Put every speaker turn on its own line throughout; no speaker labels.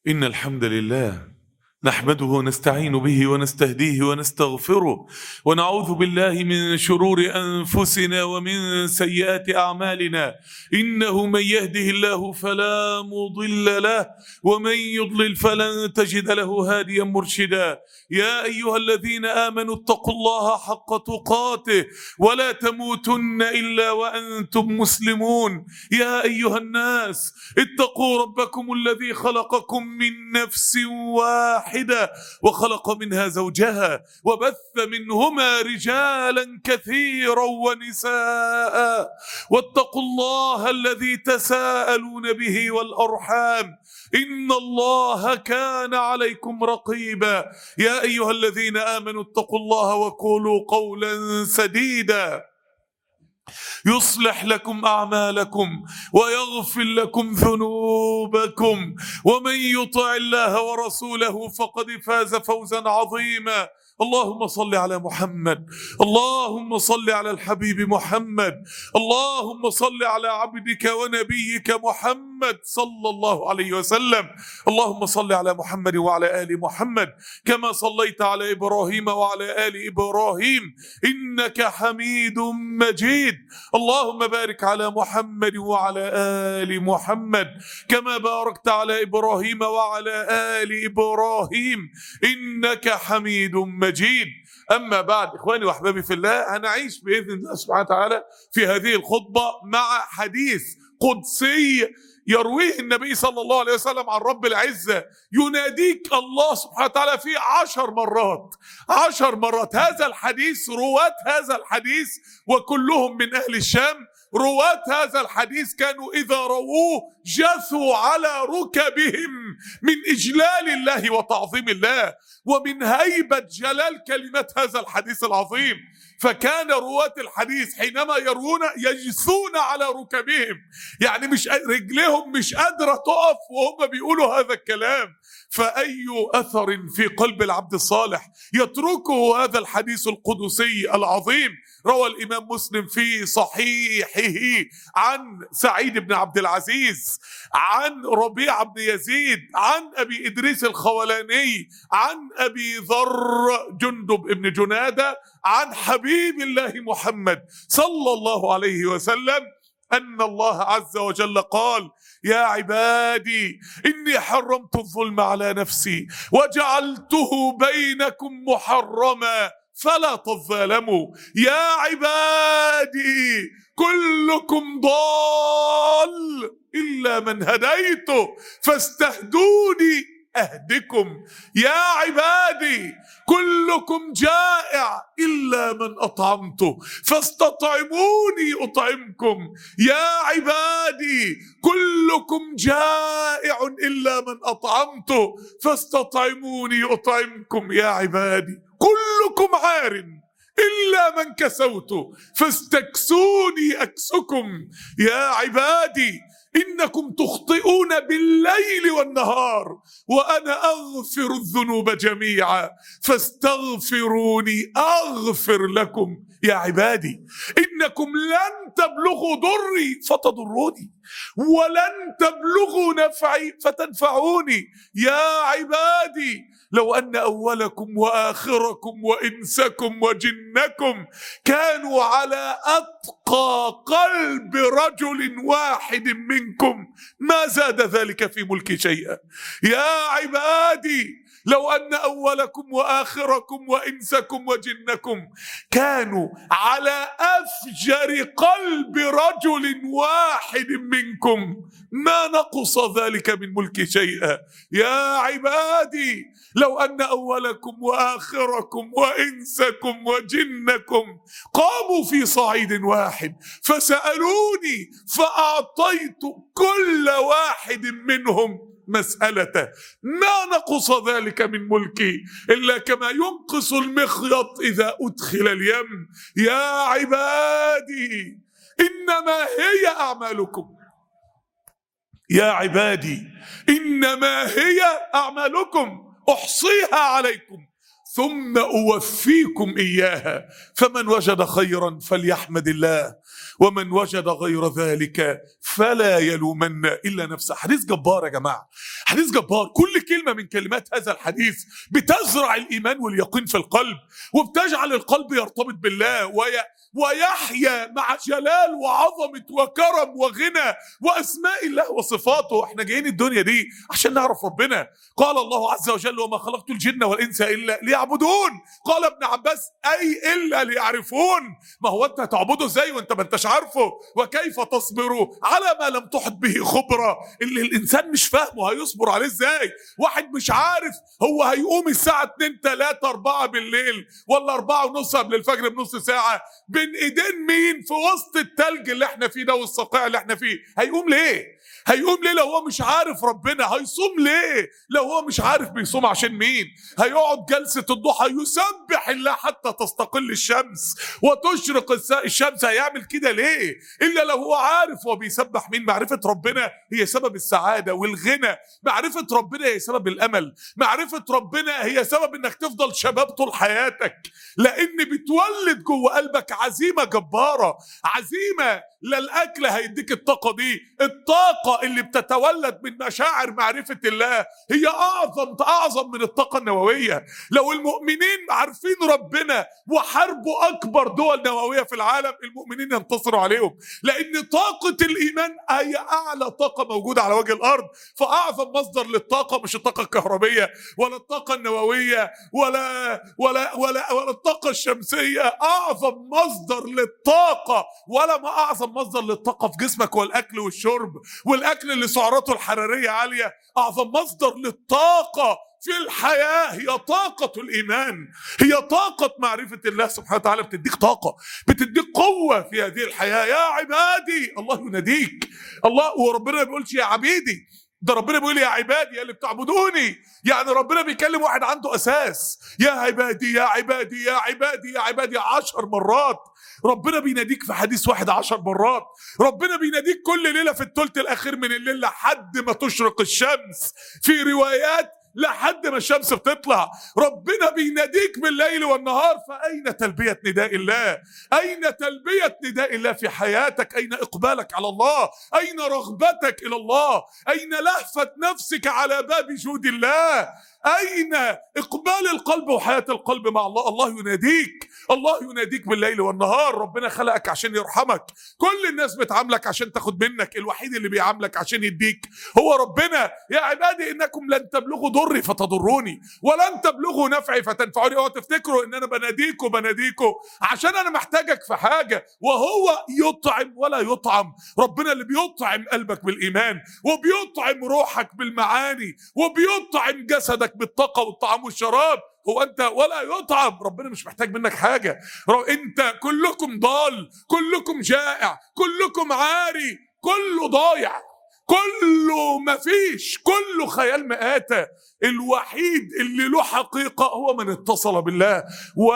إن الحمد لله نحمده ونستعين به ونستهديه ونستغفره ونعوذ بالله من شرور أنفسنا ومن سيئات أعمالنا. إنه من يهده الله فلا مضل له ومن يضلل فلن تجد له هاديا مرشدا. يا أيها الذين آمنوا اتقوا الله حق تقاته ولا تموتن إلا وأنتم مسلمون. يا أيها الناس اتقوا ربكم الذي خلقكم من نفس واحدة وخلق منها زوجها وبث منهما رجالا كثيرا ونساء واتقوا الله الذي تساءلون به والأرحام إن الله كان عليكم رقيبا. يا أيها الذين آمنوا اتقوا الله وقولوا قولا سديدا يصلح لكم أعمالكم ويغفر لكم ذنوبكم ومن يطع الله ورسوله فقد فاز فوزا عظيما. اللهم صل على محمد، اللهم صل على الحبيب محمد، اللهم صل على عبدك ونبيك محمد صلى الله عليه وسلم. اللهم صل على محمد وعلى آل محمد كما صليت على إبراهيم وعلى آل إبراهيم إنك حميد مجيد. اللهم بارك على محمد وعلى آل محمد كما باركت على إبراهيم وعلى آل إبراهيم إنك حميد مجيد. أما بعد، إخواني وأحبابي في الله، هنعيش بإذن الله سبحانه وتعالى في هذه الخطبة مع حديث قدسي يرويه النبي صلى الله عليه وسلم عن رب العزة. يناديك الله سبحانه وتعالى فيه 10 مرات 10 مرات. هذا الحديث، رواة هذا الحديث وكلهم من أهل الشام، رواة هذا الحديث كانوا إذا رووه جثوا على ركبهم من إجلال الله وتعظيم الله ومن هيبة جلال كلمة هذا الحديث العظيم. فكان رواة الحديث حينما يروون يجثون على ركبهم، يعني مش رجلهم مش قادرة تقف وهم بيقولوا هذا الكلام. فأي أثر في قلب العبد الصالح يتركه هذا الحديث القدسي العظيم. روى الإمام مسلم في صحيحه عن سعيد بن عبد العزيز عن ربيع بن يزيد عن أبي إدريس الخولاني عن أبي ذر جندب بن جنادة عن حبيب الله محمد صلى الله عليه وسلم أن الله عز وجل قال: يا عبادي إني حرمت الظلم على نفسي وجعلته بينكم محرما فلا تظالموا. يا عبادي كلكم ضال إلا من هديته فاستهدوني أهدكم. يا عبادي كلكم جائع إلا من أطعمته فاستطعموني أطعمكم. يا عبادي كلكم جائع إلا من أطعمته فاستطعموني أطعمكم. يا عبادي كلكم عار إلا من كسوته فاستكسوني أكسكم. يا عبادي إنكم تخطئون بالليل والنهار وأنا أغفر الذنوب جميعا فاستغفروني أغفر لكم. يا عبادي إنكم لن تبلغوا ضري فتضروني ولن تبلغوا نفعي فتنفعوني. يا عبادي لو أن أولكم وآخركم وإنسكم وجنكم كانوا على أتقى قلب رجل واحد منكم ما زاد ذلك في ملكي شيئا. يا عبادي لو أن أولكم وآخركم وإنسكم وجنكم كانوا على أفجر قلب رجل واحد منكم ما نقص ذلك من ملك شيئا. يا عبادي لو أن أولكم وآخركم وإنسكم وجنكم قاموا في صعيد واحد فسألوني فأعطيت كل واحد منهم مسألته ما نقص ذلك من ملكي إلا كما ينقص المخيط إذا أدخل اليم. يا عبادي إنما هي أعمالكم. يا عبادي إنما هي أعمالكم أحصيها عليكم ثم أوفيكم إياها فمن وجد خيرا فليحمد الله ومن وجد غير ذلك فلا يلومن إلا نفسه. حديث جبار يا جماعة، حديث جبار. كل كلمة من كلمات هذا الحديث بتزرع الإيمان واليقين في القلب، وبتجعل القلب يرتبط بالله ويحيا مع جلال وعظمة وكرم وغنى وأسماء الله وصفاته. احنا جايين الدنيا دي عشان نعرف ربنا. قال الله عز وجل: وما خلقت الجن والإنس إلا ليعبدون. قال ابن عباس: أي إلا ليعرفون. ما هو أنت هتعبده ازاي وأنت ما أنتش عارفه؟ وكيف تصبروا على ما لم تحط به خبرة؟ اللي الإنسان مش فاهمه هيصبر عليه ازاي؟ واحد مش عارف هو هيقوم الساعة 2 3 4 بالليل ولا 4 ونص قبل الفجر بنص ساعة بين ايدين مين في وسط التلج اللي احنا فيه ده والصقيع اللي احنا فيه، هيقوم ليه؟ هيقوم ليه لو هو مش عارف ربنا؟ هيصوم ليه لو هو مش عارف بيصوم عشان مين؟ هيقعد جلسة الضحى يسبح الله حتى تستقل الشمس وتشرق الشمس، هيعمل كده ليه؟ إلا لو هو عارف هو بيسبح مين. معرفة ربنا هي سبب السعادة والغنى، معرفة ربنا هي سبب الأمل، معرفة ربنا هي سبب إنك تفضل شباب طول حياتك، لأن بتولد جوه قلبك عزيمة جبارة، عزيمة. لا الأكل هيديك الطاقة دي، الطاقة اللي بتتولد من مشاعر معرفة الله هي أعظم من الطاقة النووية. لو المؤمنين عارفين ربنا وحاربوا أكبر دول نووية في العالم، المؤمنين ينتصروا عليهم، لأن طاقة الإيمان هي أعلى طاقة موجودة على وجه الأرض. فأعظم مصدر للطاقة مش الطاقة الكهربية ولا الطاقة النووية ولا الطاقة الشمسية. أعظم مصدر للطاقة ولا ما أعظم مصدر للطاقة في جسمك والأكل والشرب، والأكل اللي سعراته الحرارية عالية. أعظم مصدر للطاقة في الحياة هي طاقة الإيمان، هي طاقة معرفة الله سبحانه وتعالى. بتديك طاقة، بتديك قوة في هذه الحياة. يا عبادي، الله يناديك. الله وربنا ما بيقولش يا عبيدي، ده ربنا بيقول يا عبادي اللي بتعبدوني. يعني ربنا بيكلم واحد عنده أساس، يا عبادي يا عبادي يا عبادي يا عبادي 10 مرات. ربنا بيناديك في حديث واحد 10 مرات. ربنا بيناديك كل ليلة في الثلث الأخير من الليل لحد ما تشرق الشمس، في روايات لحد ما الشمس بتطلع. ربنا بيناديك بالليل والنهار. فأين تلبية نداء الله؟ أين تلبية نداء الله في حياتك؟ أين إقبالك على الله؟ أين رغبتك إلى الله؟ أين لهفة نفسك على باب جود الله؟ أين إقبال القلب وحياة القلب مع الله؟ الله يناديك، الله يناديك بالليل والنهار. ربنا خلقك عشان يرحمك. كل الناس بتعاملك عشان تاخد منك، الوحيد اللي بيعاملك عشان يديك هو ربنا. يا عبادي إنكم لن تبلغوا ضري فتضروني ولن تبلغوا نفعي فتنفعوني. اوعوا تفتكروا إن أنا بناديكوا عشان أنا محتاجك في حاجة، وهو يطعم ولا يطعم. ربنا اللي بيطعم قلبك بالإيمان، وبيطعم روحك بالمعاني، وبيطعم جسدك بالطاقة والطعام والشراب. هو أنت ولا يطعم. ربنا مش محتاج منك حاجة. أنت كلكم ضال، كلكم جائع، كلكم عاري، كله ضايع، كله مفيش، كله خيال مآتة. الوحيد اللي له حقيقة هو من اتصل بالله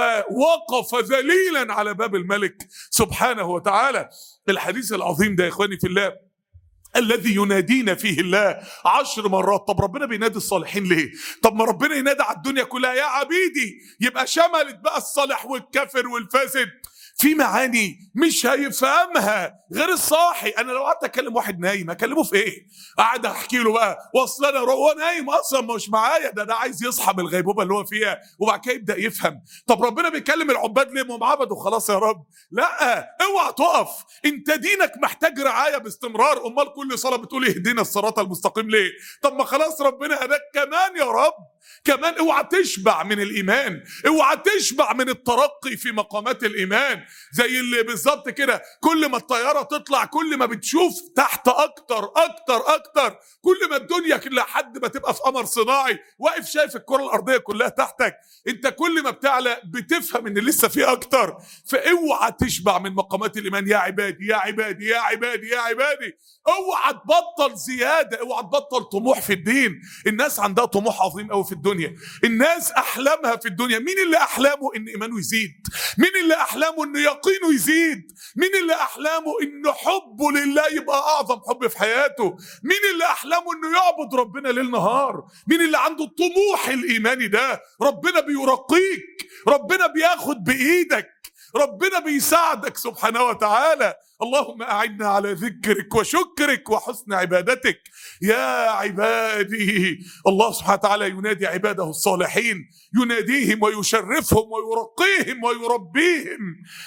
ووقف ذليلا على باب الملك سبحانه وتعالى. الحديث العظيم ده يا إخواني في الله الذي ينادينا فيه الله 10 مرات. طب ربنا بينادي الصالحين ليه؟ طب ما ربنا ينادي على الدنيا كلها يا عبيدي، يبقى شملت بقى الصالح والكافر والفاسد. في معاني مش هيفهمها غير الصاحي. انا لو قعدت اكلم واحد نايم اكلمه في ايه؟ قاعد احكي له بقى واصل انا هو نايم اصلا مش معايا، ده عايز يصحى من الغيبوبه اللي هو فيها وبعد كده يبدا يفهم. طب ربنا بيكلم العباد ليه؟ ما هم عبدوا خلاص يا رب. لا، اوعى تقف. انت دينك محتاج رعايه باستمرار. امال كل صلاه بتقول اهدنا الصراط المستقيم ليه؟ طب ما خلاص ربنا هداك كمان يا رب. كمان اوعى تشبع من الايمان، اوعى تشبع من الترقي في مقامات الايمان. زي اللي بالظبط كده، كل ما الطياره تطلع كل ما بتشوف تحت اكتر اكتر اكتر. كل ما الدنيا لحد ما تبقى في قمر صناعي واقف شايف الكره الارضيه كلها تحتك. انت كل ما بتعلى بتفهم ان لسه في اكتر. فاوعى تشبع من مقامات الايمان. يا عبادي يا عبادي يا عبادي يا عبادي. اوعى تبطل زياده، اوعى تبطل طموح في الدين. الناس عندها طموح عظيم قوي في الدنيا، الناس احلامها في الدنيا. مين اللي احلامه ان ايمانه يزيد؟ مين اللي احلامه ان يقينه يزيد؟ مين اللي احلامه ان حبه لله يبقى اعظم حب في حياته؟ مين اللي احلامه انه يعبد ربنا ليل نهار؟ مين اللي عنده الطموح الايماني ده؟ ربنا بيرقيك، ربنا بياخد بايدك، ربنا بيساعدك سبحانه وتعالى. اللهم أعنا على ذكرك وشكرك وحسن عبادتك. يا عبادي، الله سبحانه وتعالى ينادي عباده الصالحين، يناديهم ويشرفهم ويرقيهم ويربيهم.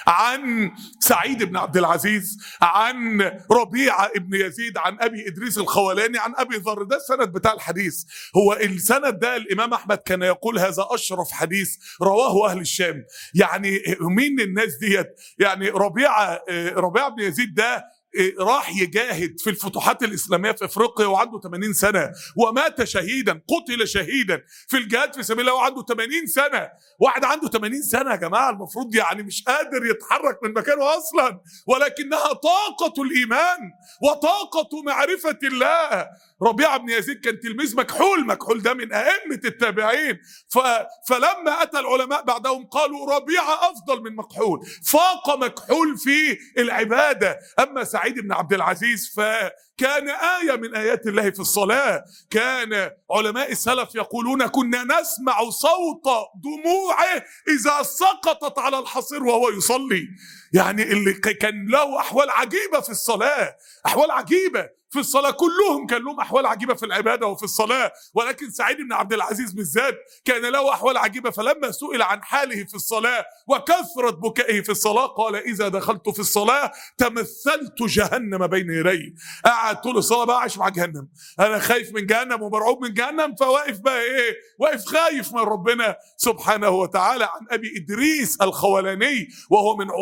عن سعيد بن عبد العزيز، عن ربيعة ابن يزيد، عن أبي إدريس الخولاني، عن أبي ذر. ده السند بتاع الحديث. هو السند ده الإمام أحمد كان يقول هذا أشرف حديث رواه أهل الشام. يعني مين الناس ديت؟ يعني ربيعة بن يزيد ده راح يجاهد في الفتوحات الإسلامية في أفريقيا وعنده 80 سنة، ومات شهيدا، قتل شهيدا في الجهاد في سبيل الله وعنده 80 سنة. واحد عنده 80 سنة يا جماعة المفروض يعني مش قادر يتحرك من مكانه أصلا، ولكنها طاقة الإيمان وطاقة معرفة الله. ربيعة بن يزيد كان تلميذ مكحول. مكحول ده من أئمة التابعين. فلما أتى العلماء بعدهم قالوا ربيعة أفضل من مكحول، فاق مكحول في العبادة. أما سعيد بن عبد العزيز فكان آية من آيات الله في الصلاة. كان علماء السلف يقولون كنا نسمع صوت دموعه إذا سقطت على الحصير وهو يصلي. يعني اللي كان له أحوال عجيبة في الصلاة، أحوال عجيبة في الصلاة. كلهم كان لهم أحوال عجيبة في العبادة وفي الصلاة، ولكن سعيد بن عبد العزيز بالذات كان له أحوال عجيبة. فلما سئل عن حاله في الصلاة وكثرة بكائه في الصلاة قال إذا دخلت في الصلاة تمثلت جهنم بين يدي. قاعد طول الصلاة بقى عايش مع جهنم، أنا خايف من جهنم ومرعوب من جهنم، فواقف بقى إيه؟ واقف خايف من ربنا سبحانه وتعالى. عن أبي إدريس الخولاني وهو من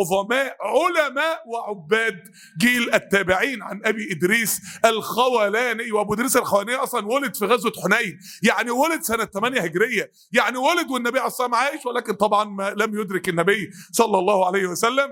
علماء وعباد جيل التابعين. عن أبي إدريس الخولاني، وابو ادريس الخولاني اصلا ولد في غزوه حنين، يعني ولد سنه 8 هجريه، يعني ولد والنبي عليه الصلاه والسلام عايش، ولكن طبعا لم يدرك النبي صلى الله عليه وسلم.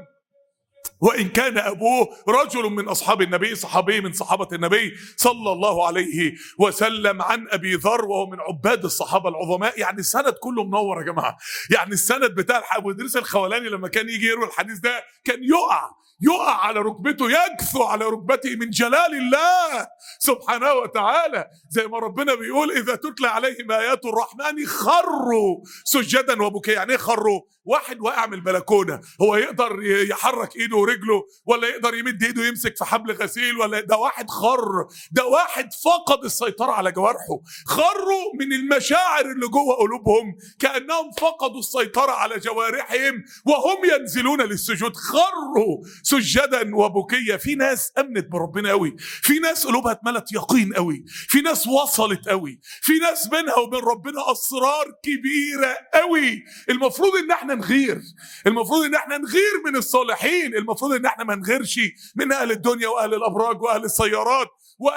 وإن كان أبوه رجل من أصحاب النبي، صحابي من صحابة النبي صلى الله عليه وسلم. عن أبي ذر وهو من عباد الصحابة العظماء. يعني السند كله منور يا جماعة. يعني السند بتاع أبو إدريس الخولاني لما كان يجي يروي الحديث ده كان يقع على ركبته، يجثو على ركبته من جلال الله سبحانه وتعالى. زي ما ربنا بيقول إذا تتلى عليهم آيات الرحمن خروا سجدا وبكيا. يعني ايه خروا؟ واحد واقع من البلكونه، هو يقدر يحرك ايده ورجله ولا يقدر يمد ايده يمسك في حبل غسيل؟ ولا ده واحد خر، ده واحد فقد السيطره على جوارحه. خروا من المشاعر اللي جوه قلوبهم، كانهم فقدوا السيطره على جوارحهم وهم ينزلون للسجود. خروا سجدا وبكيا. في ناس امنت بربنا قوي، في ناس قلوبها اتملت يقين قوي، في ناس وصلت قوي، في ناس بينها وبين ربنا اسرار كبيره قوي. المفروض ان احنا نغير، المفروض ان احنا نغير من الصالحين، المفروض ان احنا ما نغيرش من اهل الدنيا واهل الابراج واهل السيارات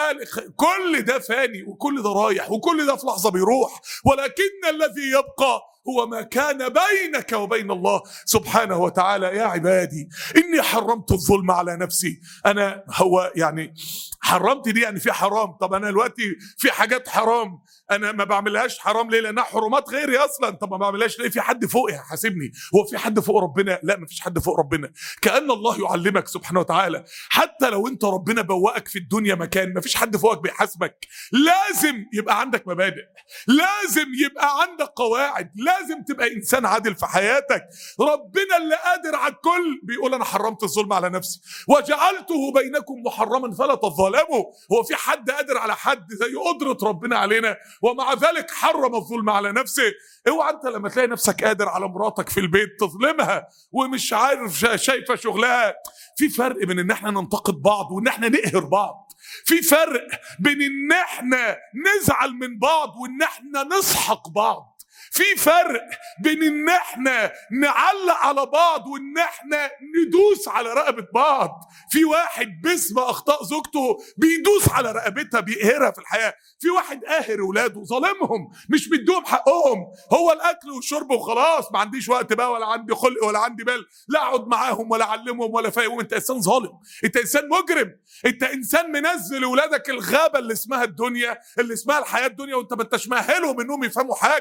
كل ده فاني وكل ده رايح وكل ده في لحظه بيروح، ولكن الذي يبقى هو ما كان بينك وبين الله سبحانه وتعالى. يا عبادي إني حرمت الظلم على نفسي. أنا هو يعني حرمت دي يعني في حرام. طب أنا دلوقتي في حاجات حرام أنا ما بعملهاش حرام ليه؟ لأنها حرمات غيري أصلا. طب ما بعملهاش ليه؟ في حد فوقي حاسبني. هو في حد فوق ربنا؟ لا، ما فيش حد فوق ربنا. كأن الله يعلمك سبحانه وتعالى حتى لو أنت ربنا بوأك في الدنيا مكان، ما فيش حد فوقك بيحاسبك. لازم يبقى عندك مبادئ، لازم يبقى عندك قواعد، لازم تبقى إنسان عادل في حياتك. ربنا اللي قادر على الكل بيقول أنا حرمت الظلم على نفسي وجعلته بينكم محرما فلا تظالموا. هو في حد قادر على حد زي قدرة ربنا علينا؟ ومع ذلك حرم الظلم على نفسه. اوعى انت لما تلاقي نفسك قادر على مراتك في البيت تظلمها ومش عارف شايفة شغلها. في فرق بين ان احنا ننتقد بعض وان احنا نقهر بعض. في فرق بين ان احنا نزعل من بعض وان احنا نسحق بعض. في فرق بين ان احنا نعلق على بعض وان احنا ندوس على رقبة بعض. في واحد باسم اخطاء زوجته بيدوس على رقبتها، بيقهرها في الحياة. في واحد قاهر ولاده، ظالمهم، مش مديهم حقهم. هو الاكل والشرب وخلاص، ما عنديش وقت بقى ولا عندي خلق ولا عندي بال لا اقعد معاهم ولا اعلمهم ولا فاهمهم. انت انسان ظالم، انت انسان مجرم، انت انسان منزل ولادك الغابة اللي اسمها الدنيا، اللي اسمها الحياة الدنيا، وانت ما انتش مأهلهم انهم يفهموا حاجة.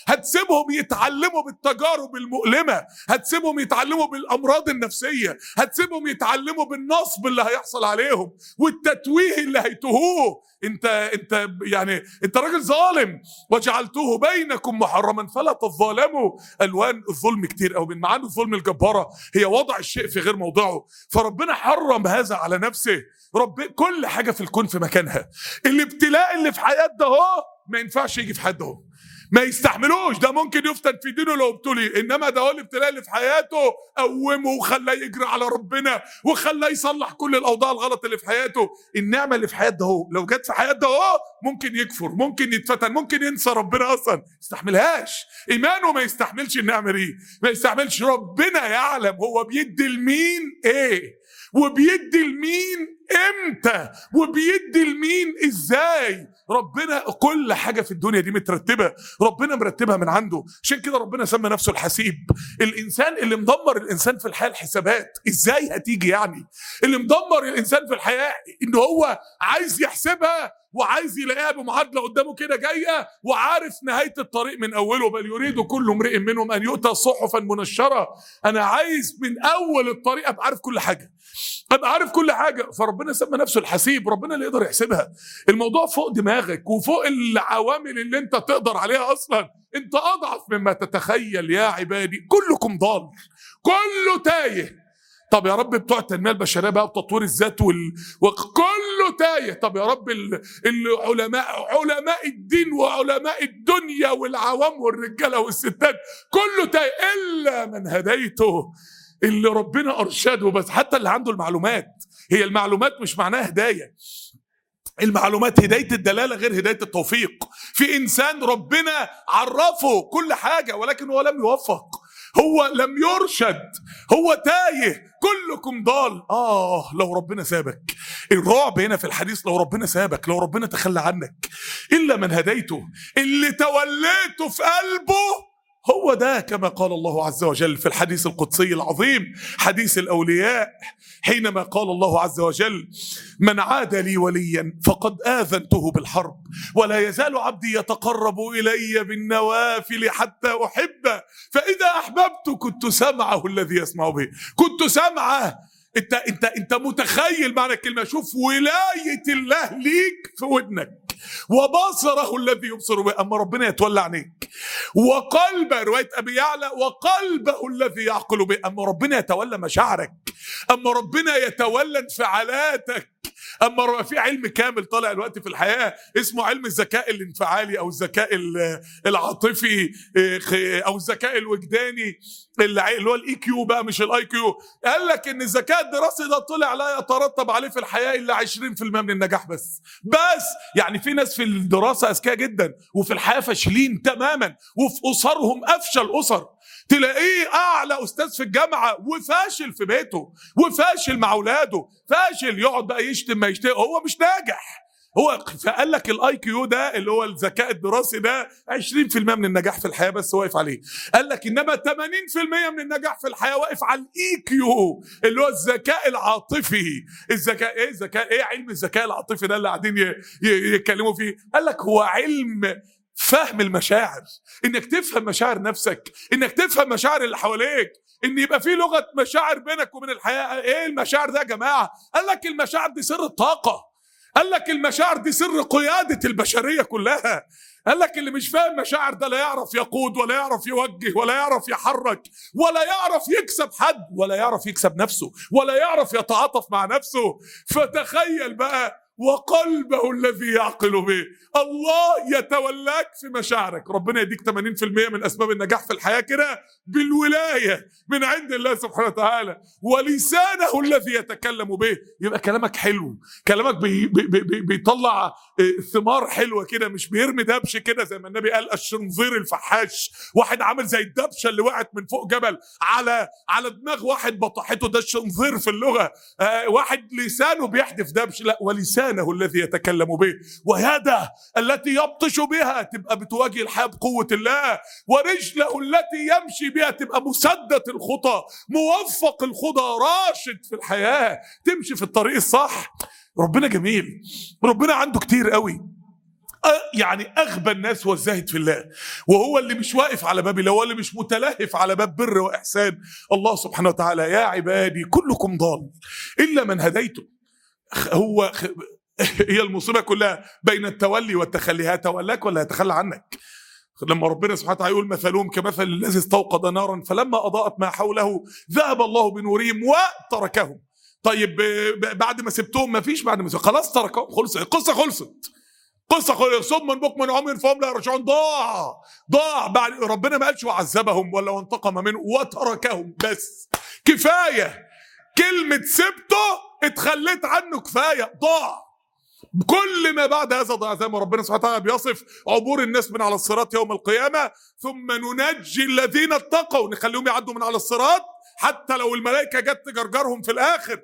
هتسيبهم يتعلموا بالتجارب المؤلمة، هتسيبهم يتعلموا بالأمراض النفسية، هتسيبهم يتعلموا بالنصب اللي هيحصل عليهم والتتويه اللي هيتوهوه. انت راجل ظالم، وجعلته بينكم محرما فلا تظالموا. الوان الظلم كتير قوي، من معاني الظلم الجبارة هي وضع الشيء في غير موضعه، فربنا حرم هذا على نفسه. كل حاجة في الكون في مكانها. الابتلاء اللي في حياة ده هو ما ينفعش يجي في حد، هو ما يستحملوش، ده ممكن يفتن في دينه لو ابتلي، انما ده هو الابتلاء اللي في حياته قومه وخلاه يجري على ربنا وخلاه يصلح كل الاوضاع الغلط اللي في حياته. النعمه اللي في حياته ده هو لو جت في حياته ده هو ممكن يكفر، ممكن يتفتن، ممكن ينسى ربنا اصلا، ما يستحملهاش. ايمانه ما يستحملش النعمه دي، ما يستحملش. ربنا يعلم هو بيدي لمين ايه، وبيدي لمين امتى، وبيدي لمين ازاي. ربنا كل حاجة في الدنيا دي مترتبة، ربنا مرتبها من عنده. عشان كده ربنا سمى نفسه الحسيب. الإنسان اللي مدمر الإنسان في الحياة الحسابات، إزاي هتيجي يعني؟ اللي مدمر الإنسان في الحياة إنه هو عايز يحسبها وعايز يلاقيها بمعادلة قدامه كده جاية وعارف نهاية الطريق من أوله. بل يريد كل امرئ منهم أن يؤتى صحفا منشرة. أنا عايز من أول الطريق أبقى عارف كل حاجة، أبقى عارف كل حاجة. فربنا سمى نفسه الحسيب، ربنا اللي يقدر يحسبها. الموضوع فوق دماغك وفوق العوامل اللي أنت تقدر عليها أصلا. أنت أضعف مما تتخيل يا عبادي، كلكم ضال، كله تايه. طب يا رب بتوع التنميه البشريه بقى وتطوير الذات وكله تايه. طب يا رب علماء الدين وعلماء الدنيا والعوام والرجاله والستات كله تايه الا من هديته، اللي ربنا ارشده بس. حتى اللي عنده المعلومات، هي المعلومات مش معناها هدايه، المعلومات هداية الدلالة غير هداية التوفيق. في إنسان ربنا عرفه كل حاجة ولكن هو لم يوفق، هو لم يرشد، هو تايه. كلكم ضال. لو ربنا سابك، الرعب هنا في الحديث، لو ربنا سابك، لو ربنا تخلى عنك، إلا من هديته، اللي توليته في قلبه هو ده. كما قال الله عز وجل في الحديث القدسي العظيم، حديث الأولياء، حينما قال الله عز وجل: من عاد لي وليا فقد آذنته بالحرب، ولا يزال عبدي يتقرب إلي بالنوافل حتى أحبه، فإذا أحببت كنت سمعه الذي يسمع به، كنت سمعه. انت متخيل معنى الكلمة؟ شوف ولاية الله ليك في ودنك، وبصره الذي يبصر به. اما ربنا يتولى عينيك، وقلبه، روايه ابي يعلى، وقلبه الذي يعقل به. اما ربنا يتولى مشاعرك، اما ربنا يتولى انفعالاتك. اما في علم كامل طالع الوقت في الحياه اسمه علم الذكاء الانفعالي او الذكاء العاطفي او الذكاء الوجداني، اللي هو الاي كيو بقى مش الاي كيو. قال لك ان الذكاء الدراسي ده طلع لا يترتب عليه في الحياه الا 20% من النجاح بس. يعني في ناس في الدراسه اذكياء جدا وفي الحياه فاشلين تماما، وفي اسرهم افشل اسر. تلاقيه اعلى استاذ في الجامعه وفاشل في بيته، وفاشل مع اولاده، فاشل، يقعد بقى يشتم ما يشتم، هو مش ناجح. هو فقال لك الاي كيو ده اللي هو الذكاء الدراسي ده 20% من النجاح في الحياه بس واقف عليه. قال لك انما 80% من النجاح في الحياه واقف على الاي كيو اللي هو الذكاء العاطفي. الذكاء ايه علم الذكاء العاطفي ده اللي قاعدين يتكلموا فيه؟ قال لك هو علم فهم المشاعر، انك تفهم مشاعر نفسك، انك تفهم مشاعر اللي حواليك، ان يبقى في لغه مشاعر بينك وبين الحياه. ايه المشاعر ده يا جماعه؟ قال لك المشاعر دي سر الطاقه، قال لك المشاعر دي سر قياده البشريه كلها. قال لك اللي مش فاهم مشاعر ده لا يعرف يقود ولا يعرف يوجه ولا يعرف يحرك ولا يعرف يكسب حد ولا يعرف يكسب نفسه ولا يعرف يتعاطف مع نفسه. فتخيل بقى، وقلبه الذي يعقل به. الله يتولاك في مشاعرك. ربنا يديك 80% من أسباب النجاح في الحياة كده بالولاية من عند الله سبحانه وتعالى. ولسانه الذي يتكلم به. يبقى كلامك حلو، كلامك بيطلع ثمار حلوة كده، مش بيرمي دبش كده زي ما النبي قال: الشنظير الفحاش، واحد عامل زي الدبشة اللي وقعت من فوق جبل على دماغ واحد بطحته، ده الشنظير في اللغة. واحد لسانه بيحدف دبش، لا، ولسانه الذي يتكلم به، ويده التي يبطش بها تبقى بتواجه الحياة بقوة الله، ورجله التي يمشي بها تبقى مسدد الخطى، موفق الخطى، راشد في الحياة، تمشي في الطريق الصح. ربنا جميل، ربنا عنده كتير قوي. يعني اغبى الناس هو الزاهد في الله، وهو اللي مش واقف على باب الله، هو اللي مش متلهف على باب بر واحسان الله سبحانه وتعالى. يا عبادي كلكم ضال الا من هديته. هي المصيبه كلها بين التولي والتخلي، هتولاك ولا هيتخلى عنك. لما ربنا سبحانه وتعالى يقول مثلهم كمثل الذي استوقد نارا فلما اضاءت ما حوله ذهب الله بنورهم وتركهم. طيب بعد ما سبتهم ما فيش، بعد ما سبتهم خلاص تركهم، خلص القصه، قصه صم بكم عمي فهم لا يرجعون. ضاع بعد ربنا ما قالش وعذبهم ولا وانتقم منه، وتركهم بس. كفايه كلمه سبته اتخليت عنه، كفايه ضاع. كل ما بعد هذا ضاع، زي ما ربنا سبحانه وتعالى بيصف عبور الناس من على الصراط يوم القيامه، ثم ننجي الذين اتقوا، نخليهم يعدوا من على الصراط حتى لو الملائكه جت تجرجرهم في الاخر،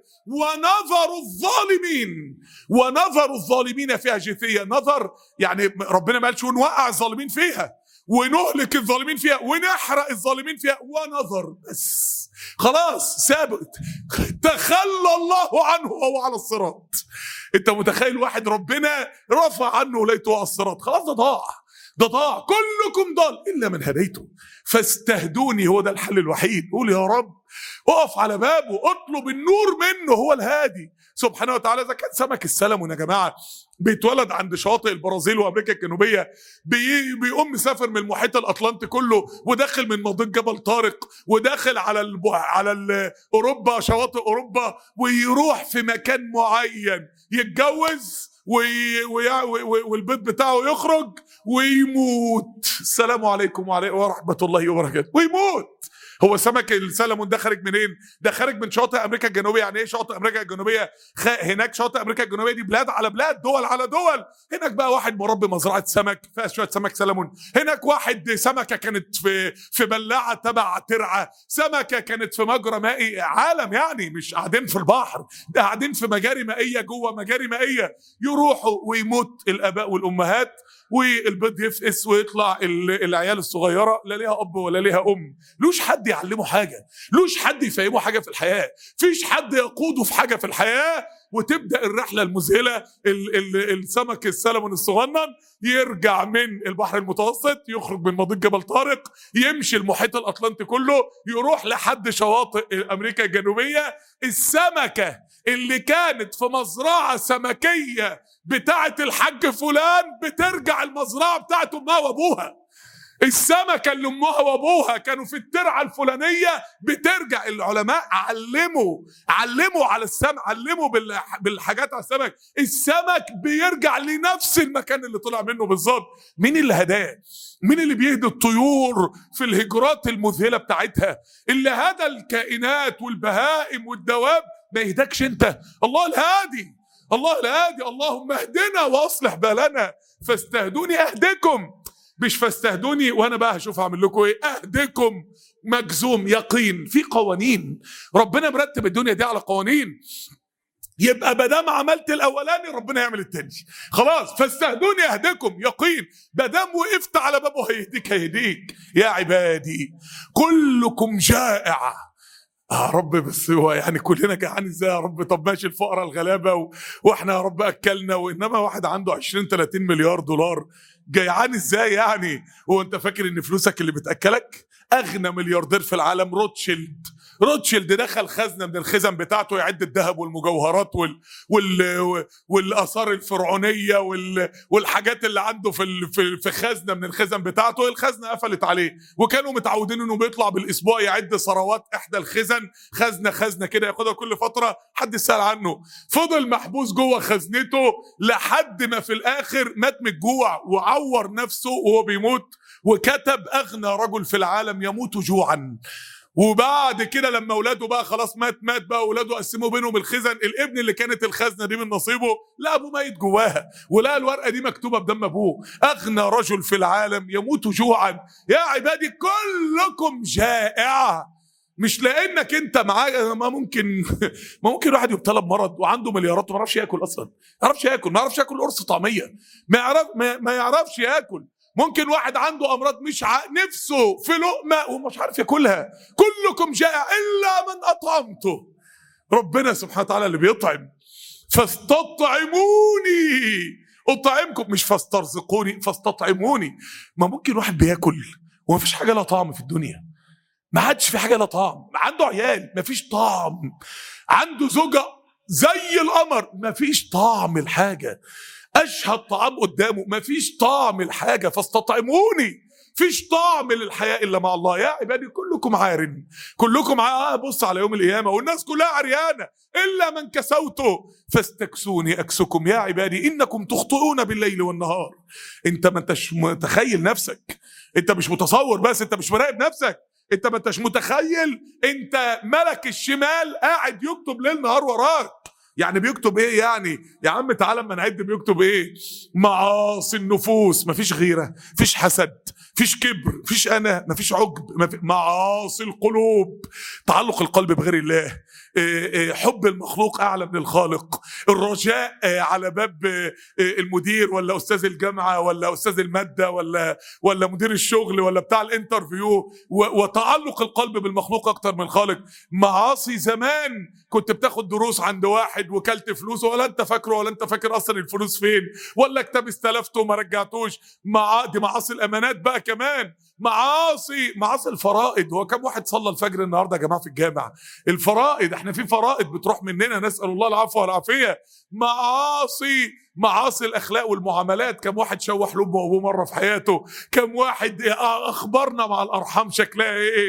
ونظر الظالمين فيها جثيه. نظر يعني ربنا ما قالش ونوقع الظالمين فيها ونهلك الظالمين فيها ونحرق الظالمين فيها، ونظر بس، خلاص ثابت، تخلى الله عنه وهو على الصراط. انت متخيل واحد ربنا رفع عنه ليته على الصراط، خلاص ده ضاع. كلكم ضال الا من هديته فاستهدوني، هو ده الحل الوحيد. قول يا رب، اقف على بابه، اطلب النور منه، هو الهادي سبحانه وتعالى. اذا كان سمك السلمون يا جماعه بيتولد عند شواطئ البرازيل وامريكا الجنوبيه، بيقوم مسافر من المحيط الاطلنطي كله وداخل من مضيق جبل طارق وداخل على اوروبا، شواطئ اوروبا، ويروح في مكان معين يتجوز والبيض بتاعه يخرج ويموت. السلام عليكم ورحمه الله وبركاته، ويموت. هو سمك السلمون ده خارج منين؟ ده خارج من شواطئ امريكا الجنوبيه. يعني ايه شواطئ امريكا الجنوبيه؟ هناك شواطئ امريكا الجنوبيه دي بلاد على بلاد، دول على دول. هناك بقى واحد مربي مزرعه سمك فيها شويه سمك سلمون، هناك واحد سمكه كانت في بلاعه تبع ترعه، سمكه كانت في مجرى مائي. عالم يعني، مش قاعدين في البحر، ده قاعدين في مجاري مائيه، جوه مجاري مائيه. يروحوا ويموت الاباء والامهات والبيض يفقس ويطلع العيال الصغيره لا ليها اب ولا ليها ام، لوش حد يعلمه حاجه، لوش حد يفهمه حاجه في الحياه، فيش حد يقوده في حاجه في الحياه. وتبدا الرحله المذهله. السمك السلمون الصغنن يرجع من البحر المتوسط، يخرج من مضيق جبل طارق، يمشي المحيط الاطلنطي كله، يروح لحد شواطئ امريكا الجنوبيه. السمكه اللي كانت في مزرعه سمكيه بتاعه الحاج فلان بترجع المزرعه بتاعت امها وابوها. السمكه اللي امها وابوها كانوا في الترعه الفلانيه بترجع. العلماء علموا على السمك، علموا بالحاجات على السمك. السمك بيرجع لنفس المكان اللي طلع منه بالظبط. مين اللي هداه؟ مين اللي بيهدي الطيور في الهجرات المذهله بتاعتها؟ اللي هدى الكائنات والبهائم والدواب ما يهدكش انت؟ الله الهادي، الله الهادي. اللهم اهدنا واصلح بالنا، فاستهدوني اهدكم، مش فاستهدوني وانا بقى هشوف هعمل لكم ايه. اهدكم مجزوم يقين في قوانين، ربنا مرتب الدنيا دي على قوانين. يبقى بدام عملت الاولاني ربنا يعمل التاني، خلاص. فاستهدوني اهدكم يقين، بدام وقفت على بابه هيهديك. يا عبادي كلكم جائع. رب، بس هو يعني كلنا جعان ازاي يا رب؟ طب ماشي الفقراء الغلابه واحنا يا رب اكلنا، وانما واحد عنده 20-30 مليار دولار جيعان ازاي يعني؟ هو انت فاكر ان فلوسك اللي بتاكلك؟ اغنى ملياردير في العالم روتشيلد دخل خزنه من الخزن بتاعته يعد الذهب والمجوهرات والاثار الفرعونيه والحاجات اللي عنده في خزنه من الخزن بتاعته. الخزنه قفلت عليه، وكانوا متعودين انه بيطلع بالاسبوع يعد ثروات احدى الخزن، خزنه كده ياخدها كل فتره، حد سأل عنه. فضل محبوس جوه خزنته لحد ما في الاخر مات من الجوع وعور نفسه وهو بيموت، وكتب اغنى رجل في العالم يموت جوعا. وبعد كده لما اولاده بقى خلاص مات بقى، اولاده قسموا بينهم الخزن. الابن اللي كانت الخزنه دي من نصيبه لا ابوه ميت جواها، ولا الورقه دي مكتوبه بدم ابوه. اغنى رجل في العالم يموت جوعا. يا عبادي كلكم جائع، مش لانك انت معاك. ما ممكن واحد يبتلى بمرض وعنده مليارات وما يعرفش ياكل اصلا، ما يعرفش ياكل قرص طعميه، ما يعرفش ياكل. ممكن واحد عنده امراض مش نفسه في لقمه ومش عارف ياكلها. كلكم جائع الا من اطعمته. ربنا سبحانه وتعالى اللي بيطعم. فاستطعموني اطعمكم، مش فاسترزقوني، فاستطعموني. ما ممكن واحد بياكل وما فيش حاجه لها طعم في الدنيا، ما عادش في حاجه لها طعم، عنده عيال ما فيش طعم، عنده زوجه زي القمر ما فيش طعم الحاجه، اشهد طعام قدامه ما فيش طعم الحاجه، فاستطعموني. فيش طعم للحياة إلا مع الله. يا عبادي كلكم عار، كلكم بص على يوم القيامة والناس كلها عريانة إلا من كسوته فاستكسوني أكسكم. يا عبادي إنكم تخطئون بالليل والنهار. أنت ما انتش متخيل نفسك، أنت مش متصور، بس أنت مش مراقب نفسك، أنت ما انتش متخيل. أنت ملك الشمال قاعد يكتب ليل نهار وراك. يعني بيكتب ايه يعني؟ يا عم تعالى اما نعد بيكتب ايه. معاصي النفوس، مفيش غيره، مفيش حسد، مفيش كبر، مفيش انا، مفيش عجب، معاصي القلوب، تعلق القلب بغير الله، حب المخلوق اعلى من الخالق، الرجاء على باب المدير ولا استاذ الجامعه ولا استاذ الماده ولا مدير الشغل ولا بتاع الانترفيو، وتعلق القلب بالمخلوق اكتر من الخالق. معاصي زمان كنت بتاخد دروس عند واحد وكلت فلوسه ولا انت فاكره، ولا انت فاكر اصلا الفلوس فين، ولا كتاب استلفته وما رجعتوش. دي معاصي الامانات بقى كمان. معاصي الفرائض. هو كم واحد صلى الفجر النهارده يا جماعه في الجامع؟ الفرائض، احنا في فرائض بتروح مننا، نسال الله العفو والعافيه. معاصي الاخلاق والمعاملات. كم واحد شوح لامه وابوه مره في حياته؟ كم واحد اخبارنا مع الارحام شكلها ايه؟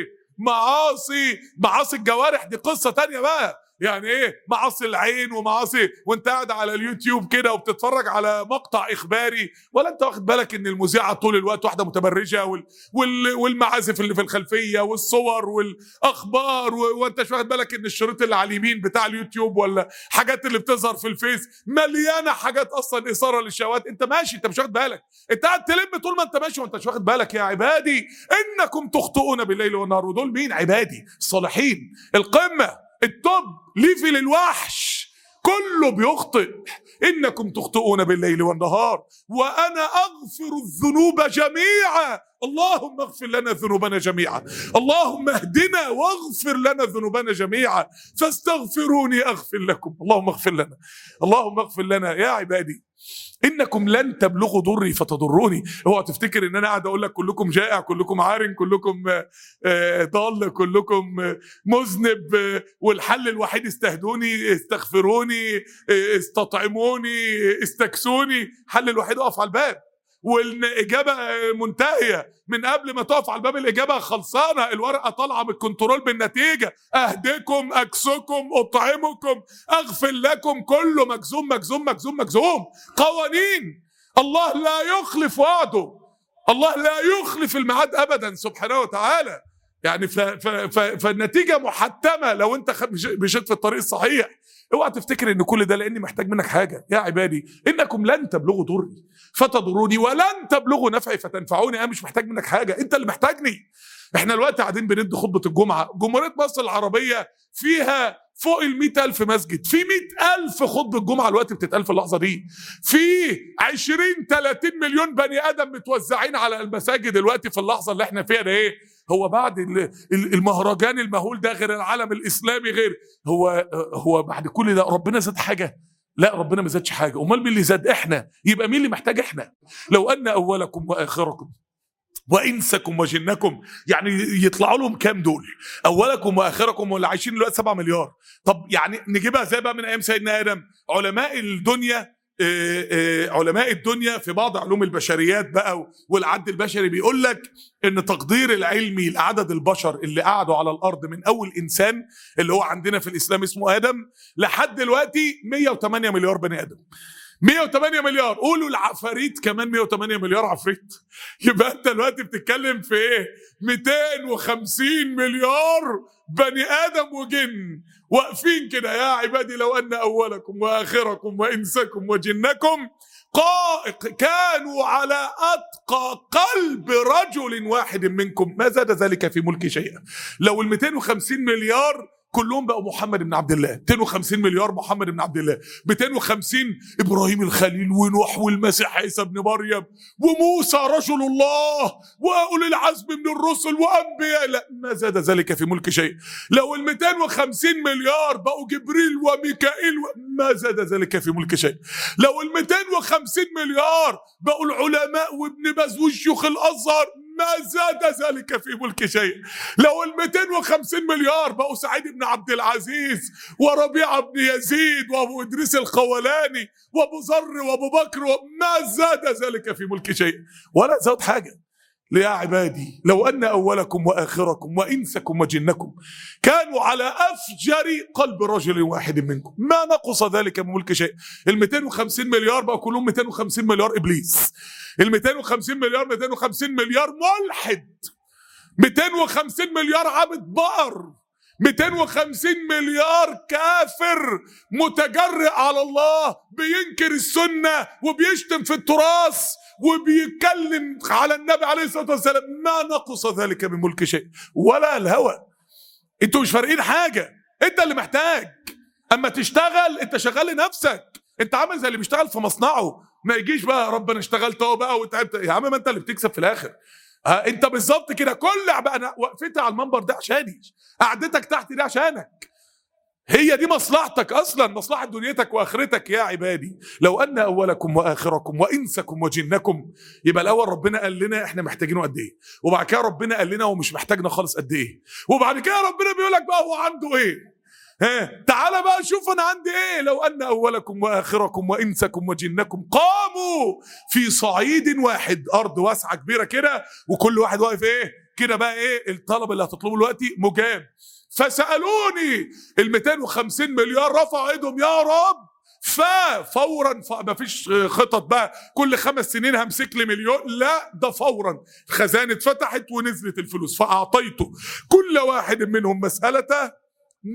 معاصي الجوارح دي قصه تانية بقى. يعني ايه معاصي العين ومعاصي وانت قاعد على اليوتيوب كده وبتتفرج على مقطع اخباري، ولا انت واخد بالك ان المذيعه طول الوقت واحده متبرجه والمعازف اللي في الخلفيه والصور والاخبار، وانت مش واخد بالك ان الشريط اللي على اليمين بتاع اليوتيوب ولا حاجات اللي بتظهر في الفيس مليانه حاجات اصلا اثاره للشهوات. انت ماشي انت مش واخد بالك، انت قاعد تلم طول ما انت ماشي وانت مش واخد بالك. يا عبادي انكم تخطئون بالليل والنهار. ودول مين؟ عبادي الصالحين، القمه، التوب ليفل الوحش، كله بيخطئ. انكم تخطئون بالليل والنهار وانا اغفر الذنوب جميعا. اللهم اغفر لنا ذنوبنا جميعا، اللهم اهدنا واغفر لنا ذنوبنا جميعا، فاستغفروني اغفر لكم. اللهم اغفر لنا، اللهم اغفر لنا. يا عبادي انكم لن تبلغوا ضري فتضروني. اوعى تفتكر ان انا قاعد اقول لك كلكم جائع، كلكم عار، كلكم ضال، كلكم مذنب، والحل الوحيد استهدوني، استغفروني، استطعموني، استكسوني. الحل الوحيد اقف على الباب والاجابه منتهيه من قبل ما تقف على الباب. الاجابه خلصانه، الورقه طالعه من الكنترول بالنتيجه. اهدكم، اكسكم، اطعمكم، اغفر لكم، كله مجزوم مجزوم مجزوم مجزوم. قوانين الله لا يخلف وعده، الله لا يخلف الميعاد ابدا سبحانه وتعالى. يعني فالنتيجه محتمه لو انت مشيت في الطريق الصحيح. اوعى تفتكر ان كل ده لاني محتاج منك حاجه. يا عبادي انكم لن تبلغوا ضري فتضروني ولن تبلغوا نفعي فتنفعوني. انا مش محتاج منك حاجه، انت اللي محتاجني. احنا دلوقتي قاعدين بندي خطبه الجمعه. جمهوريه مصر العربيه فيها فوق 100,000 مسجد، في 100,000 خطبه الجمعه الوقت بتتقال في اللحظه دي، في 20-30 مليون بني ادم متوزعين على المساجد دلوقتي في اللحظه اللي احنا فيها ده. ايه هو بعد المهرجان المهول ده غير العالم الاسلامي؟ غير هو بعد كل ده ربنا زاد حاجه؟ لا، ربنا ما زادش حاجه. امال مين اللي زاد؟ احنا. يبقى مين اللي محتاج؟ احنا. لو ان اولكم واخركم وانسكم وجنكم، يعني يطلعوا لهم كام دول؟ اولكم واخركم واللي عايشين دلوقتي 7 مليار. طب يعني نجيبها زي بقى من ايام سيدنا ادم. علماء الدنيا في بعض علوم البشريات بقى والعد البشري بيقول لك ان تقدير العلمي لعدد البشر اللي قعدوا على الارض من اول انسان اللي هو عندنا في الاسلام اسمه ادم لحد دلوقتي 108 مليار بني ادم. 108 مليار. قولوا العفاريت كمان 108 مليار عفريت. يبقى انت دلوقتي بتتكلم في ايه؟ 250 مليار بني ادم وجن واقفين كده. يا عبادي لو ان اولكم واخركم وانسكم وجنكم كانوا على اتقى قلب رجل واحد منكم ما زاد ذلك في ملك شيئا. لو ال 250 مليار كلهم بقوا محمد بن عبد الله. 250 مليار محمد بن عبد الله، 250 ابراهيم الخليل ونوح والمسيح عيسى ابن مريم وموسى رجل الله واولي العزم من الرسل وانبياء. لا، ما زاد ذلك في ملك شيء. لو ال 250 مليار بقوا جبريل وميكائيل ما زاد ذلك في ملك شيء. لو ال 250 مليار بقوا العلماء وابن باز وشيوخ الازهر ما زاد ذلك في ملك شيء. لو ال 250 مليار بقوا سعيد بن عبد العزيز وربيعه بن يزيد وابو ادريس الخولاني وابو ذر وابو بكر ما زاد ذلك في ملك شيء ولا زاد حاجه. يا عبادي لو أن أولكم وآخركم وإنسكم وجنكم كانوا على أفجر قلب رجل واحد منكم ما نقص ذلك من ملك شيء. ال 250 مليار بقى كلهم 250 مليار إبليس. ال 250 مليار 250 مليار ملحد، 250 مليار عبد بقر، 250 مليار كافر متجرئ على الله بينكر السنة وبيشتم في التراث وبيتكلم على النبي عليه الصلاة والسلام. ما نقص ذلك من ملك شيء ولا الهوى. انتوا مش فارقين حاجة، انت اللي محتاج اما تشتغل. انت شغال لنفسك، انت عامل زي اللي بيشتغل في مصنعه. ما يجيش بقى يا رب انا اشتغلت اهو بقى وتعبت. يا عم ما انت اللي بتكسب في الاخر. انت بالظبط كده. كل بقى انا وقفتي على المنبر ده عشاني، قعدتك تحت دي عشانك. هي دي مصلحتك اصلا، مصلحه دنيتك واخرتك. يا عبادي لو ان اولكم واخركم وانسكم وجنكم. يبقى الاول ربنا قال لنا احنا محتاجينه قد ايه، وبعد كده ربنا قال لنا هو مش محتاجنا خالص قد ايه، وبعد كده ربنا بيقول لك بقى هو عنده ايه. تعالى بقى شوف انا عندي ايه. لو ان اولكم واخركم وانسكم وجنكم قاموا في صعيد واحد، ارض واسعه كبيره كده وكل واحد واقف ايه كده بقى ايه الطلب اللي هتطلبه دلوقتي مجاب. فسالوني ال 250 مليار رفعوا ايدهم يا رب فورا ما فيش خطط بقى كل 5 سنين همسك لي مليون. لا، ده فورا الخزانه اتفتحت ونزلت الفلوس فاعطيته كل واحد منهم مسالته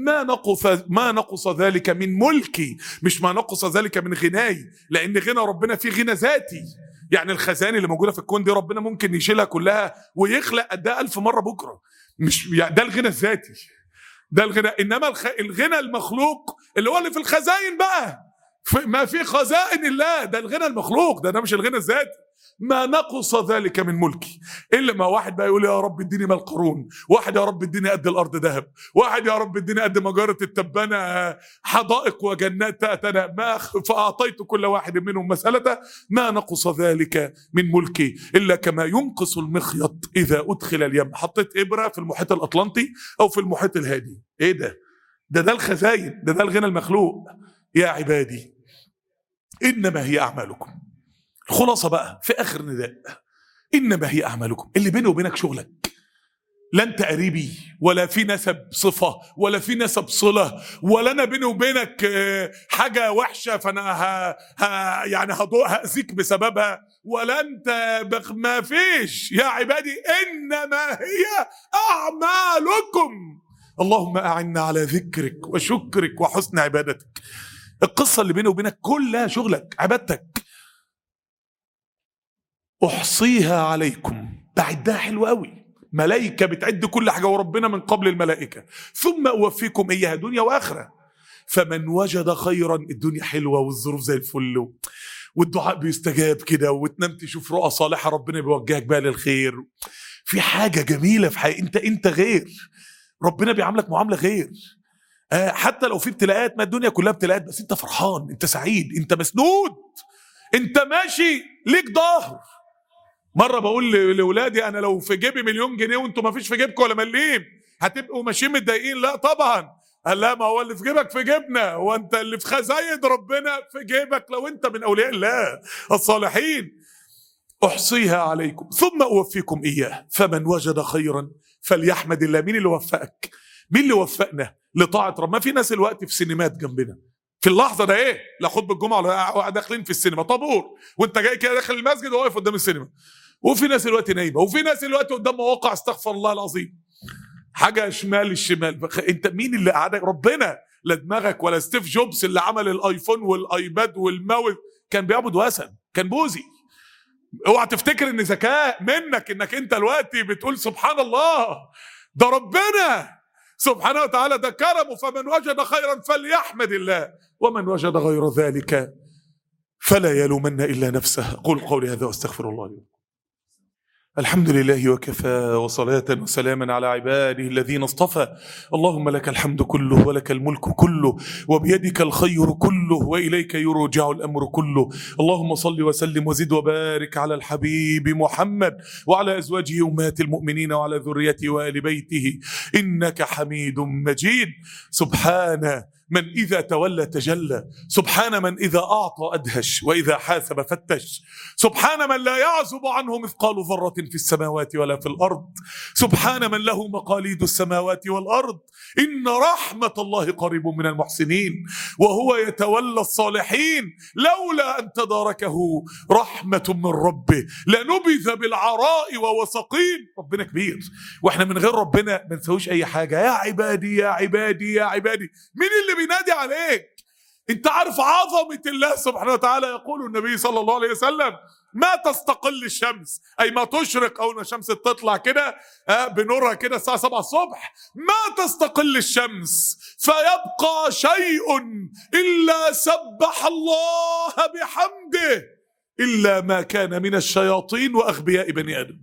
ما نقص ذلك من ملكي. مش ما نقص ذلك من غناي، لان غنى ربنا فيه غنى ذاتي. يعني الخزانه اللي موجوده في الكون دي ربنا ممكن يشيلها كلها ويخلق قدها 1000 مره بكره. مش يعني ده الغنى الذاتي، ده الغنى. انما الغنى المخلوق اللي هو اللي في الخزائن بقى ما في خزائن الله، ده الغنى المخلوق، ده مش الغنى الذاتي. ما نقص ذلك من ملكي. الا ما واحد بقى يقول يا رب اديني مال قارون، واحد يا رب اديني قد الارض ذهب، واحد يا رب اديني قد مجره التبانه حدائق وجنات تأتنا. ما فاعطيت كل واحد منهم مسالته. ما نقص ذلك من ملكي الا كما ينقص المخيط اذا ادخل اليم. حطيت ابره في المحيط الاطلنطي او في المحيط الهادي. ايه ده الخزاين، ده الغنى المخلوق. يا عبادي انما هي اعمالكم. الخلاصه بقى في اخر نداء، انما هي اعمالكم. اللي بيني وبينك شغلك، لا انت قريبي ولا في نسب صفه ولا في نسب صله ولا انا بيني وبينك حاجه وحشه فانا يعني هاذيك بسببها، ولا انت ما فيش. يا عبادي انما هي اعمالكم. اللهم اعنا على ذكرك وشكرك وحسن عبادتك. القصه اللي بيني وبينك كلها شغلك عبادتك. احصيها عليكم، بعدها حلو قوي. ملائكه بتعد كل حاجه وربنا من قبل الملائكه. ثم اوفيكم اياها دنيا واخره. فمن وجد خيرا، الدنيا حلوه والظروف زي الفل والدعاء بيستجاب كده وتنام تشوف رؤى صالحه ربنا بيوجهك بقى للخير. في حاجه جميله في حياتك، انت غير، ربنا بيعاملك معامله غير. حتى لو في ابتلاءات، ما الدنيا كلها ابتلاءات، بس انت فرحان، انت سعيد، انت مسنود، انت ماشي ليك ظهر. مره بقول لاولادي انا لو في جيبي مليون جنيه وانتوا ما فيش في جيبكم ولا مليم هتبقوا ماشيين متضايقين؟ لا طبعا. قال لا، ما هو اللي في جيبك في جيبنا، وانت اللي في خزاين ربنا في جيبك لو انت من اولياء الله الصالحين. احصيها عليكم ثم اوفيكم اياه. فمن وجد خيرا فليحمد الله. مين اللي وفقك؟ مين اللي وفقنا لطاعه ربنا؟ ما في ناس الوقت في سينمات جنبنا في اللحظه ده ايه، لا خطبه الجمعه ولا داخلين في السينما طابور وانت جاي كده داخل المسجد وواقف قدام السينما، وفي ناس دلوقتي نايمه، وفي ناس دلوقتي قدام مواقع استغفر الله العظيم حاجه شمال الشمال. انت مين اللي قعدك؟ ربنا. لا دماغك ولا ستيف جوبز اللي عمل الايفون والايباد والماوس كان بيعبد وثن، كان بوذي. اوعى تفتكر ان ذكاء منك انك انت دلوقتي بتقول سبحان الله، ده ربنا سبحانه وتعالى، ده كرمه. فمن وجد خيرا فليحمد الله، ومن وجد غير ذلك فلا يلومن إلا نفسه. قول قولي هذا واستغفر الله لي. الحمد لله وكفى، وصلاة وسلاما على عباده الذين اصطفى. اللهم لك الحمد كله، ولك الملك كله، وبيدك الخير كله، وإليك يرجع الأمر كله. اللهم صل وسلم وزد وبارك على الحبيب محمد، وعلى أزواجه أمهات المؤمنين، وعلى ذريته وآل بيته، إنك حميد مجيد. سبحان من إذا تولى تجلى، سبحان من إذا أعطى أدهش، وإذا حاسب فتش، سبحان من لا يعزب عنه مثقال ذرة في السماوات ولا في الأرض، سبحان من له مقاليد السماوات والأرض. إن رحمة الله قريب من المحسنين، وهو يتولى الصالحين. لولا أن تداركه رحمة من ربه لنبذ بالعراء وهو سقيم. ربنا كبير، وإحنا من غير ربنا ما نسويش أي حاجة. يا عبادي يا عبادي يا عبادي، مين اللي بينادي عليك؟ انت عارف عظمة الله سبحانه وتعالى. يقول النبي صلى الله عليه وسلم: ما تستقل الشمس، أي ما تشرق أول ما الشمس تطلع كده بنورها كده الساعة 7 الصبح، ما تستقل الشمس فيبقى شيء إلا سبح الله بحمده، إلا ما كان من الشياطين وأغبياء بني آدم.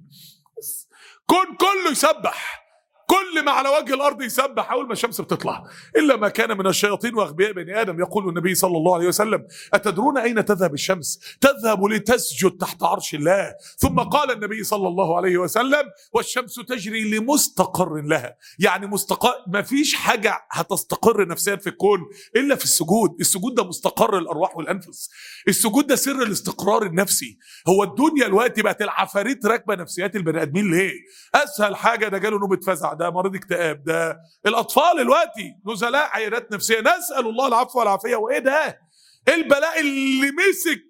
كله يسبح، كل ما على وجه الأرض يسبح أول ما الشمس بتطلع، إلا ما كان من الشياطين وأغبياء بني آدم. يقول النبي صلى الله عليه وسلم: أتدرون أين تذهب الشمس؟ تذهب لتسجد تحت عرش الله. ثم قال النبي صلى الله عليه وسلم: والشمس تجري لمستقر لها. يعني مستقر، ما فيش حاجة هتستقر نفسيا في الكون إلا في السجود. السجود ده مستقر الأرواح والأنفس، السجود ده سر الاستقرار النفسي. هو الدنيا الوقت بقت العفاريت راكبة نفسيات البني آدمين ليه؟ أسهل حاجة ده جاله نوبة فزع، ده مريض اكتئاب، ده الأطفال دلوقتي نزلاء عيادات نفسية، نسأل الله العفو والعافية. وإيه ده؟ البلاء اللي مسك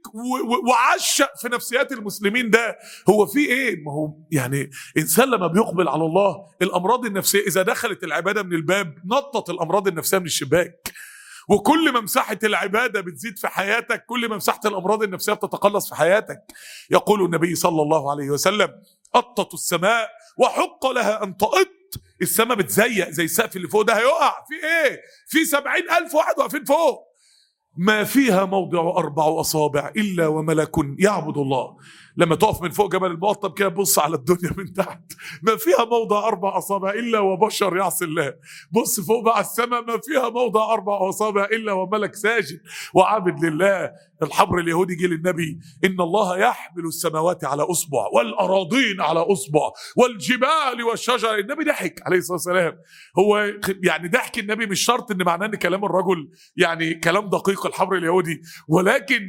وعشق في نفسيات المسلمين ده هو في إيه؟ ما هو يعني إنسان لما بيقبل على الله، الأمراض النفسية إذا دخلت العبادة من الباب نطت الأمراض النفسية من الشباك. وكل ما مساحة العبادة بتزيد في حياتك، كل ما مساحة الأمراض النفسية بتتقلص في حياتك. يقول النبي صلى الله عليه وسلم: أطت السماء وحق لها أن تأط. السماء بتزيق زي السقف اللي فوق ده هيقع. في ايه؟ في 70,000 واحد واقفين فوق، ما فيها موضع 4 أصابع إلا وملك يعبد الله. لما تقف من فوق جبل المقطم كده بص على الدنيا من تحت، ما فيها موضع 4 أصابع إلا وبشر يعصي الله. بص فوق بقى السماء، ما فيها موضع 4 أصابع إلا وملك ساجد وعابد لله. الحبر اليهودي جه للنبي: إن الله يحمل السماوات على أصبع، والأراضين على أصبع، والجبال والشجر. النبي ضحك عليه الصلاة والسلام. هو يعني ضحك النبي مش شرط إن معناه إن كلام الرجل يعني كلام دقيق الحبر اليهودي، ولكن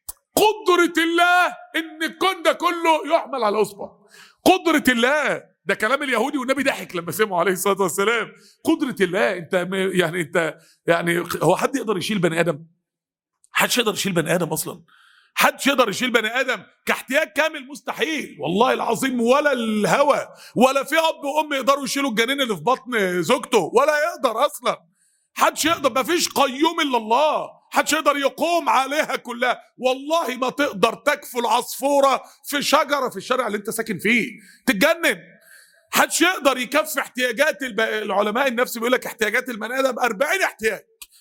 قدرة الله إن الكون ده كله يحمل على أصبع. قدرة الله ده كلام اليهودي، والنبي ضحك لما سمعه عليه الصلاة والسلام. قدرة الله. انت يعني هو حد يقدر يشيل بني آدم؟ حدش يقدر يشيل بني آدم أصلا. حدش يقدر يشيل بني آدم كاحتياج كامل، مستحيل والله العظيم. ولا الهوى ولا في أب وأم يقدروا يشيلوا الجنين اللي في بطن زوجته، ولا يقدر أصلا. حدش يقدر، ما فيش قيوم إلا الله، حدش يقدر يقوم عليها كلها. والله ما تقدر تكفل عصفورة في شجرة في الشارع اللي انت ساكن فيه، تتجنن. حدش يقدر يكفي احتياجات العلماء النفس بيقول لك احتياجات البني آدم 40 احتياج.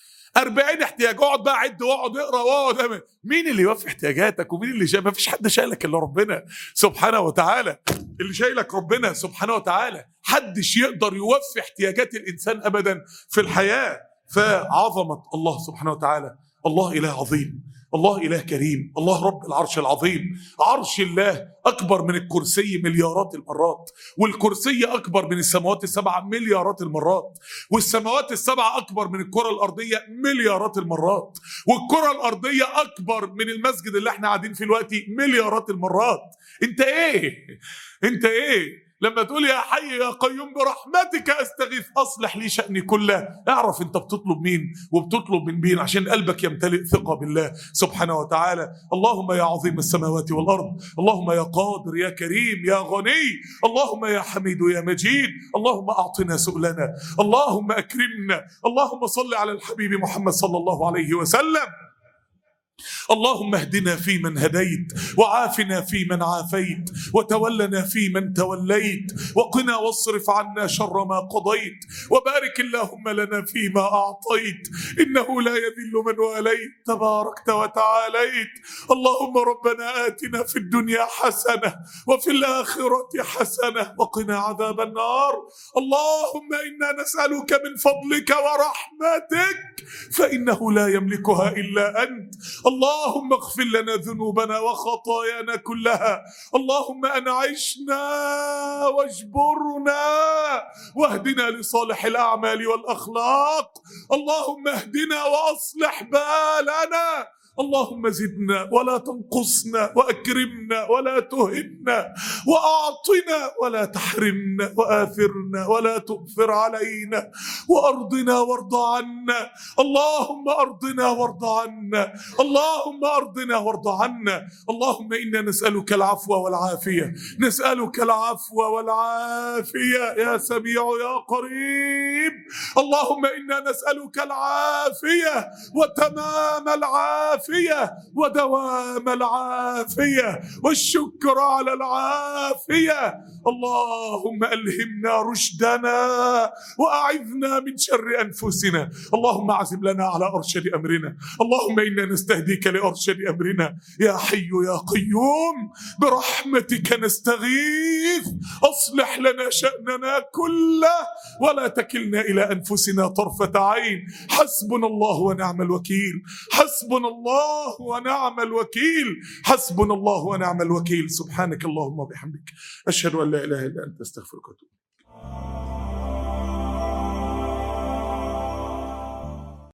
40 احتياج. اقعد بقى عد واقعد اقرا واقعد. مين اللي يوفي احتياجاتك ومين اللي شايل؟ ما فيش حد شايلك الا ربنا سبحانه وتعالى. اللي شايلك ربنا سبحانه وتعالى. حدش يقدر يوفي احتياجات الانسان ابدا في الحياه. فعظمه الله سبحانه وتعالى. الله اله عظيم، الله إله كريم، الله رب العرش العظيم. عرش الله أكبر من الكرسي مليارات المرات، والكرسي أكبر من السماوات ال7 مليارات المرات، والسماوات ال7 أكبر من الكرة الأرضية مليارات المرات، والكرة الأرضية أكبر من المسجد اللي احنا قاعدين فيه دلوقتي مليارات المرات. انت ايه؟ انت ايه؟ لما تقول يا حي يا قيوم برحمتك استغيث اصلح لي شأني كله، اعرف انت بتطلب مين وبتطلب من مين عشان قلبك يمتلئ ثقة بالله سبحانه وتعالى. اللهم يا عظيم السماوات والارض، اللهم يا قادر يا كريم يا غني، اللهم يا حميد يا مجيد، اللهم اعطنا سؤلنا، اللهم اكرمنا، اللهم صل على الحبيب محمد صلى الله عليه وسلم. اللهم اهدنا فيمن هديت، وعافنا فيمن عافيت، وتولنا فيمن توليت، وقنا واصرف عنا شر ما قضيت، وبارك اللهم لنا فيما أعطيت، إنه لا يذل من واليت تباركت وتعاليت. اللهم ربنا آتنا في الدنيا حسنة وفي الآخرة حسنة وقنا عذاب النار. اللهم إنا نسألك من فضلك ورحمتك فإنه لا يملكها إلا أنت. اللهم اغفر لنا ذنوبنا وخطايانا كلها. اللهم أنعشنا واجبرنا واهدنا لصالح الأعمال والأخلاق. اللهم اهدنا وأصلح بالنا. اللهم زدنا ولا تنقصنا، وأكرمنا ولا تهنا، وأعطنا ولا تحرمنا، وآثرنا ولا تؤثر علينا، وأرضنا وارض عنا. اللهم أرضنا وارض عنا، اللهم أرضنا وارض عنا. اللهم إنا نسألك العفو والعافية، نسألك العفو والعافية يا سميع يا قريب. اللهم إنا نسألك العافية وتمام العافية ودوام العافية والشكر على العافية. اللهم ألهمنا رشدنا وأعذنا من شر أنفسنا. اللهم اعزم لنا على أرشد أمرنا. اللهم إنا نستهديك لأرشد أمرنا يا حي يا قيوم، برحمتك نستغيث. أصلح لنا شأننا كله ولا تكلنا إلى أنفسنا طرفة عين. حسبنا الله ونعم الوكيل، حسبنا الله ونعم الوكيل، حسبنا الله ونعم الوكيل. سبحانك اللهم وبحمدك، أشهد أن لا إله إلا أنت، أستغفرك وأتوب إليك.